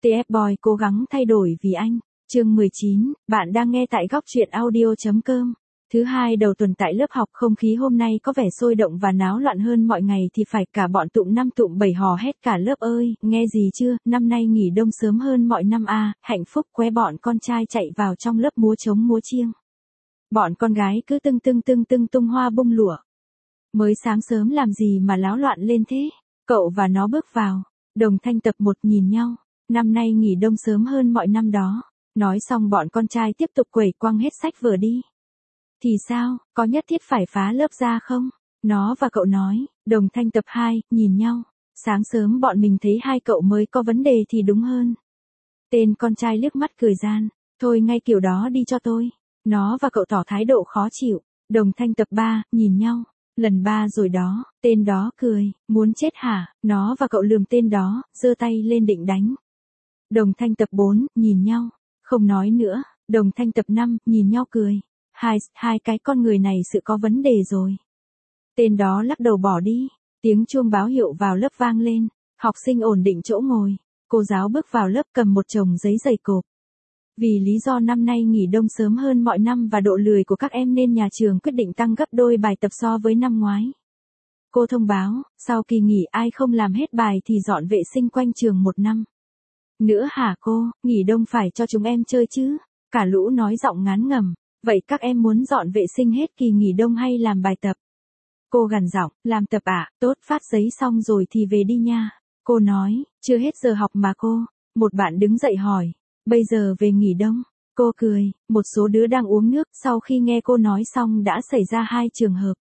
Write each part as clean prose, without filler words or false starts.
TF Boy cố gắng thay đổi vì anh. Chương 19, bạn đang nghe tại góc truyện audio.com. Thứ hai đầu tuần tại lớp học, không khí hôm nay có vẻ sôi động và náo loạn hơn mọi ngày thì phải, cả bọn tụm 5 tụm 7 hò hét cả lớp ơi, nghe gì chưa, năm nay nghỉ đông sớm hơn mọi năm à, hạnh phúc qué. Bọn con trai chạy vào trong lớp múa trống múa chiêng. Bọn con gái cứ tưng tung hoa bông lụa. Mới sáng sớm làm gì mà láo loạn lên thế? Cậu và nó bước vào. Đồng Thanh tập 1 nhìn nhau. Năm nay nghỉ đông sớm hơn mọi năm đó. Nói xong bọn con trai tiếp tục quẩy quăng hết sách vở đi. Thì sao, có nhất thiết phải phá lớp ra không? Nó và cậu nói. Đồng Thanh tập 2, nhìn nhau. Sáng sớm bọn mình thấy hai cậu mới có vấn đề thì đúng hơn. Tên con trai liếc mắt cười gian. Thôi ngay kiểu đó đi cho tôi. Nó và cậu tỏ thái độ khó chịu. Đồng Thanh tập 3, nhìn nhau. Lần 3 rồi đó, tên đó cười, muốn chết hả? Nó và cậu lườm tên đó, giơ tay lên định đánh. Đồng Thanh tập 4, nhìn nhau, không nói nữa. Đồng Thanh tập 5, nhìn nhau cười. Hai cái con người này sự có vấn đề rồi. Tên đó lắc đầu bỏ đi. Tiếng chuông báo hiệu vào lớp vang lên. Học sinh ổn định chỗ ngồi. Cô giáo bước vào lớp cầm một chồng giấy dày cộp. Vì lý do năm nay nghỉ đông sớm hơn mọi năm và độ lười của các em nên nhà trường quyết định tăng gấp đôi bài tập so với năm ngoái. Cô thông báo, sau kỳ nghỉ ai không làm hết bài thì dọn vệ sinh quanh trường 1 năm. Nữa hả cô, nghỉ đông phải cho chúng em chơi chứ? Cả lũ nói giọng ngán ngẩm. Vậy các em muốn dọn vệ sinh hết kỳ nghỉ đông hay làm bài tập? Cô gằn giọng, làm tập ạ, tốt, phát giấy xong rồi thì về đi nha. Cô nói, chưa hết giờ học mà cô. Một bạn đứng dậy hỏi. Bây giờ về nghỉ đông. Cô cười, một số đứa đang uống nước, sau khi nghe cô nói xong đã xảy ra 2 trường hợp.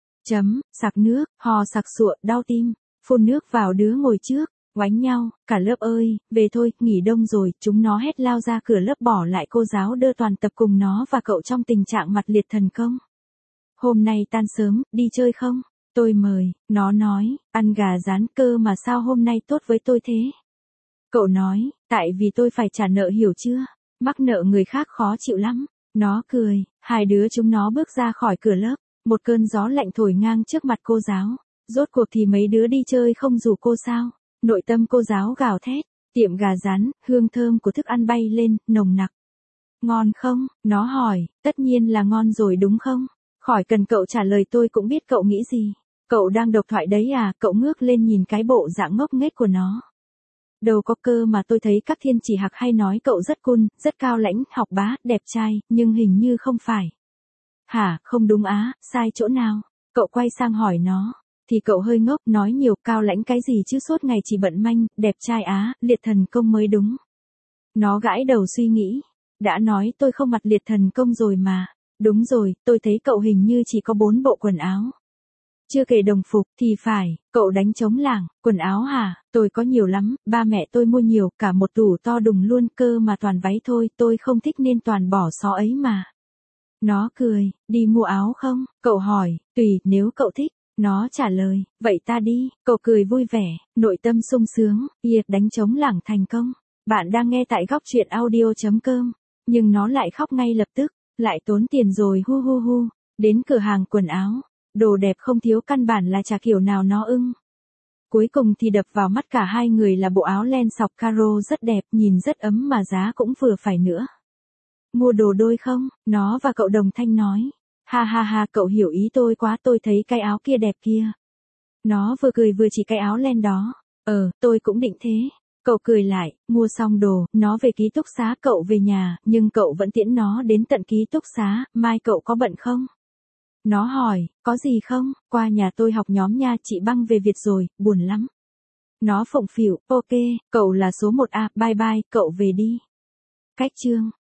Sặc nước, hò sặc sụa, đau tim, phun nước vào đứa ngồi trước, oánh nhau, cả lớp ơi, về thôi, nghỉ đông rồi, chúng nó hét lao ra cửa lớp bỏ lại cô giáo đơ toàn tập cùng nó và cậu trong tình trạng mặt liệt thần công. Hôm nay tan sớm, đi chơi không? Tôi mời, nó nói, ăn gà rán cơ mà sao hôm nay tốt với tôi thế? Cậu nói, tại vì tôi phải trả nợ hiểu chưa? Mắc nợ người khác khó chịu lắm. Nó cười, hai đứa chúng nó bước ra khỏi cửa lớp. Một cơn gió lạnh thổi ngang trước mặt cô giáo. Rốt cuộc thì mấy đứa đi chơi không rủ cô sao? Nội tâm cô giáo gào thét. Tiệm gà rán, hương thơm của thức ăn bay lên, nồng nặc. Ngon không? Nó hỏi, tất nhiên là ngon rồi đúng không? Khỏi cần cậu trả lời, tôi cũng biết cậu nghĩ gì. Cậu đang độc thoại đấy à? Cậu ngước lên nhìn cái bộ dạng ngốc nghếch của nó. Đâu có cơ mà tôi thấy các thiên chỉ hạc hay nói cậu rất cool, rất cao lãnh, học bá, đẹp trai, nhưng hình như không phải. Hả, không đúng á, sai chỗ nào? Cậu quay sang hỏi nó. Thì cậu hơi ngốc, nói nhiều, cao lãnh cái gì chứ suốt ngày chỉ bận manh, đẹp trai á, liệt thần công mới đúng. Nó gãi đầu suy nghĩ. Đã nói tôi không mặt liệt thần công rồi mà. Đúng rồi, tôi thấy cậu hình như chỉ có 4 bộ quần áo. Chưa kể đồng phục, thì phải, cậu đánh trống lảng, quần áo hả, tôi có nhiều lắm, ba mẹ tôi mua nhiều, cả một tủ to đùng luôn, cơ mà toàn váy thôi, tôi không thích nên toàn bỏ xó ấy mà. Nó cười, đi mua áo không? Cậu hỏi, tùy, nếu cậu thích. Nó trả lời, vậy ta đi, cậu cười vui vẻ, nội tâm sung sướng, đánh trống lảng thành công. Bạn đang nghe tại góc truyện audio.com, nhưng nó lại khóc ngay lập tức, lại tốn tiền rồi hu hu hu, đến cửa hàng quần áo. Đồ đẹp không thiếu, căn bản là chả kiểu nào nó ưng. Cuối cùng thì đập vào mắt cả hai người là bộ áo len sọc caro rất đẹp, nhìn rất ấm mà giá cũng vừa phải nữa. Mua đồ đôi không? Nó và cậu Đồng Thanh nói. Ha ha ha, cậu hiểu ý tôi quá, tôi thấy cái áo kia đẹp kia. Nó vừa cười vừa chỉ cái áo len đó. Tôi cũng định thế. Cậu cười lại, mua xong đồ, nó về ký túc xá, cậu về nhà, nhưng cậu vẫn tiễn nó đến tận ký túc xá, mai cậu có bận không? Nó hỏi, có gì không? Qua nhà tôi học nhóm nha, chị Băng về Việt rồi, buồn lắm. Nó phụng phịu, ok, cậu là số 1 à, bye bye, cậu về đi. Cách chương.